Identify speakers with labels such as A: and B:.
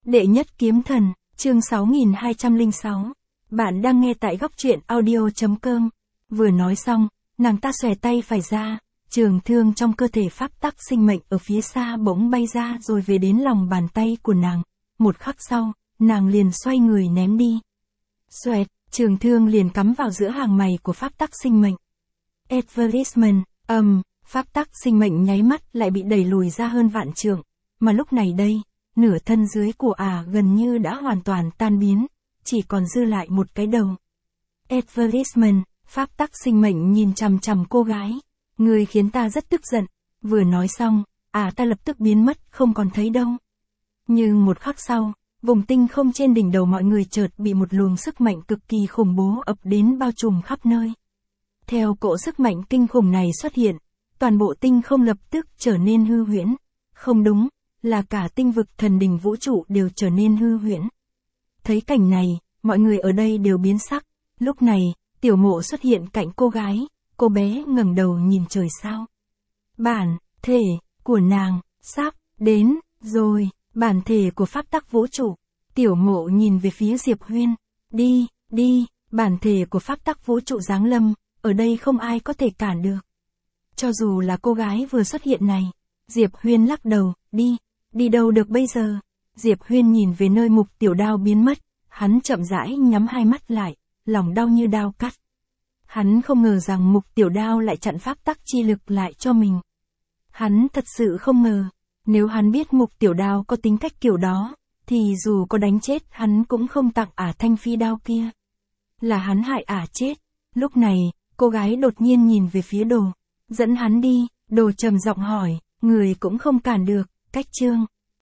A: Đệ nhất kiếm thần, chương 6206. Bạn đang nghe tại góc truyện audio.com. Vừa nói xong, nàng ta xòe tay phải ra, trường thương trong cơ thể pháp tắc sinh mệnh ở phía xa bỗng bay ra rồi về đến lòng bàn tay của nàng. Một khắc sau, nàng liền xoay người ném đi. Xoẹt, trường thương liền cắm vào giữa hàng mày của pháp tắc sinh mệnh. Advertisement, pháp tắc sinh mệnh nháy mắt lại bị đẩy lùi ra hơn vạn trượng, mà lúc này đây, nửa thân dưới của gần như đã hoàn toàn tan biến, chỉ còn dư lại một cái đầu. Advertisement, pháp tắc sinh mệnh nhìn chằm chằm cô gái, người khiến ta rất tức giận, vừa nói xong, ta lập tức biến mất không còn thấy đâu. Nhưng một khắc sau, vùng tinh không trên đỉnh đầu mọi người chợt bị một luồng sức mạnh cực kỳ khủng bố ập đến bao trùm khắp nơi. Theo cỗ sức mạnh kinh khủng này xuất hiện, toàn bộ tinh không lập tức trở nên hư huyễn. Không đúng, là cả tinh vực thần đình vũ trụ đều trở nên hư huyễn. Thấy cảnh này, mọi người ở đây đều biến sắc. Lúc này, Tiểu Mộ xuất hiện cạnh cô gái, cô bé ngẩng đầu nhìn trời sao. Bản thể của nàng sắp đến rồi, bản thể của pháp tắc vũ trụ. Tiểu Mộ nhìn về phía Diệp Huyên. Đi, bản thể của pháp tắc vũ trụ giáng lâm, ở đây không ai có thể cản được. Cho dù là cô gái vừa xuất hiện này, Diệp Huyên lắc đầu, đi đâu được bây giờ? Diệp Huyên nhìn về nơi Mục Tiểu Đao biến mất, hắn chậm rãi nhắm hai mắt lại, lòng đau như đao cắt. Hắn không ngờ rằng Mục Tiểu Đao lại chặn pháp tắc chi lực lại cho mình. Hắn thật sự không ngờ, nếu hắn biết Mục Tiểu Đao có tính cách kiểu đó, thì dù có đánh chết hắn cũng không tặng thanh phi đao kia. Là hắn hại chết. Lúc này, cô gái đột nhiên nhìn về phía Đồ, dẫn hắn đi. Đồ trầm giọng hỏi, người cũng không cản được, cách chương.